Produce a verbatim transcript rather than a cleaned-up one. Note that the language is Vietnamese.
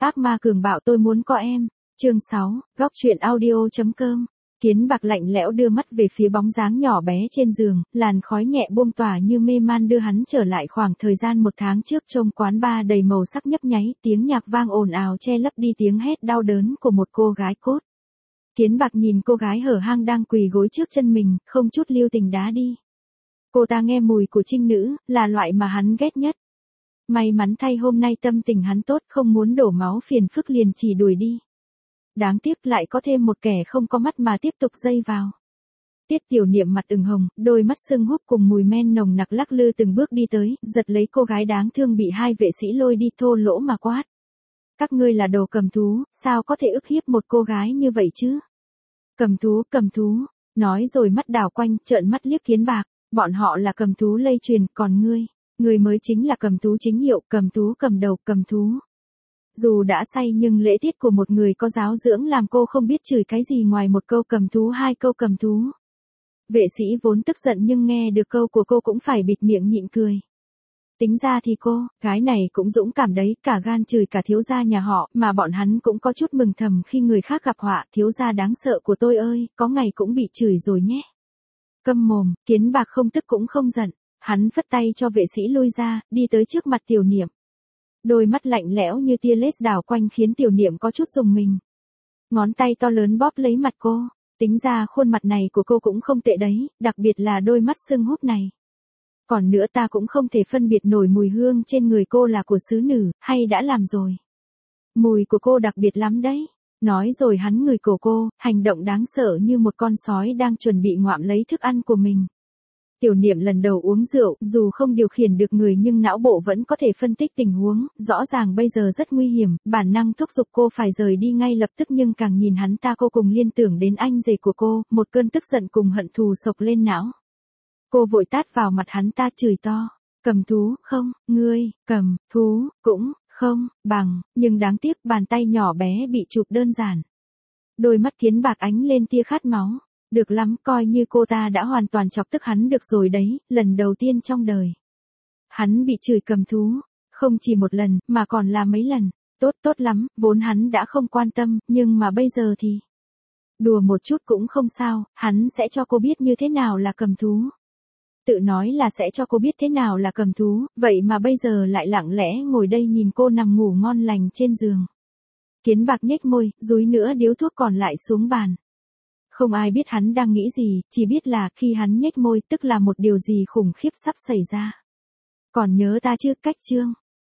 Ác ma cường bạo tôi muốn có em. Chương sáu, góc truyện audio.com. Kiến Bạc lạnh lẽo đưa mắt về phía bóng dáng nhỏ bé trên giường, làn khói nhẹ buông tỏa như mê man đưa hắn trở lại khoảng thời gian một tháng trước trong quán bar đầy màu sắc nhấp nháy, tiếng nhạc vang ồn ào che lấp đi tiếng hét đau đớn của một cô gái cốt. Kiến Bạc nhìn cô gái hở hang đang quỳ gối trước chân mình, không chút lưu tình đá đi. Cô ta nghe mùi của trinh nữ, là loại mà hắn ghét nhất. May mắn thay hôm nay tâm tình hắn tốt, không muốn đổ máu phiền phức liền chỉ đuổi đi. Đáng tiếc lại có thêm một kẻ không có mắt mà tiếp tục dây vào. Tiết Tiểu Niệm mặt ửng hồng, đôi mắt sưng húp cùng mùi men nồng nặc lắc lư từng bước đi tới, giật lấy cô gái đáng thương bị hai vệ sĩ lôi đi, thô lỗ mà quát. Các ngươi là đồ cầm thú, sao có thể ức hiếp một cô gái như vậy chứ? Cầm thú, cầm thú, nói rồi mắt đảo quanh, trợn mắt liếc Kiến Bạc, bọn họ là cầm thú lây truyền, còn ngươi, ngươi mới chính là cầm thú chính hiệu, cầm thú cầm đầu, cầm thú. Dù đã say nhưng lễ tiết của một người có giáo dưỡng làm cô không biết chửi cái gì ngoài một câu cầm thú, hai câu cầm thú. Vệ sĩ vốn tức giận nhưng nghe được câu của cô cũng phải bịt miệng nhịn cười. Tính ra thì cô, gái này cũng dũng cảm đấy, cả gan chửi cả thiếu gia nhà họ, mà bọn hắn cũng có chút mừng thầm khi người khác gặp họa, thiếu gia đáng sợ của tôi ơi, có ngày cũng bị chửi rồi nhé. Câm mồm, Kiến Bạc không tức cũng không giận, hắn phất tay cho vệ sĩ lui ra, đi tới trước mặt Tiểu Niệm. Đôi mắt lạnh lẽo như tia laser đảo quanh khiến Tiểu Niệm có chút rùng mình. Ngón tay to lớn bóp lấy mặt cô, tính ra khuôn mặt này của cô cũng không tệ đấy, đặc biệt là đôi mắt sưng húp này. Còn nữa ta cũng không thể phân biệt nổi mùi hương trên người cô là của xứ nữ, hay đã làm rồi. Mùi của cô đặc biệt lắm đấy. Nói rồi hắn ngửi cổ cô, hành động đáng sợ như một con sói đang chuẩn bị ngoạm lấy thức ăn của mình. Tiểu Niệm lần đầu uống rượu, dù không điều khiển được người nhưng não bộ vẫn có thể phân tích tình huống, rõ ràng bây giờ rất nguy hiểm, bản năng thúc giục cô phải rời đi ngay lập tức nhưng càng nhìn hắn ta cô cùng liên tưởng đến anh rể của cô, một cơn tức giận cùng hận thù sộc lên não. Cô vội tát vào mặt hắn ta chửi to, cầm thú, không, ngươi, cầm, thú, cũng, không, bằng, nhưng đáng tiếc bàn tay nhỏ bé bị chụp đơn giản. Đôi mắt Kiến Bạc ánh lên tia khát máu. Được lắm, coi như cô ta đã hoàn toàn chọc tức hắn được rồi đấy, lần đầu tiên trong đời. Hắn bị chửi cầm thú, không chỉ một lần, mà còn là mấy lần, tốt tốt lắm, vốn hắn đã không quan tâm, nhưng mà bây giờ thì... Đùa một chút cũng không sao, hắn sẽ cho cô biết như thế nào là cầm thú. Tự nói là sẽ cho cô biết thế nào là cầm thú, vậy mà bây giờ lại lặng lẽ ngồi đây nhìn cô nằm ngủ ngon lành trên giường. Kiến Bạc nhếch môi, dúi nữa điếu thuốc còn lại xuống bàn. Không ai biết hắn đang nghĩ gì, chỉ biết là khi hắn nhếch môi tức là một điều gì khủng khiếp sắp xảy ra. Còn nhớ ta chứ, cách chương.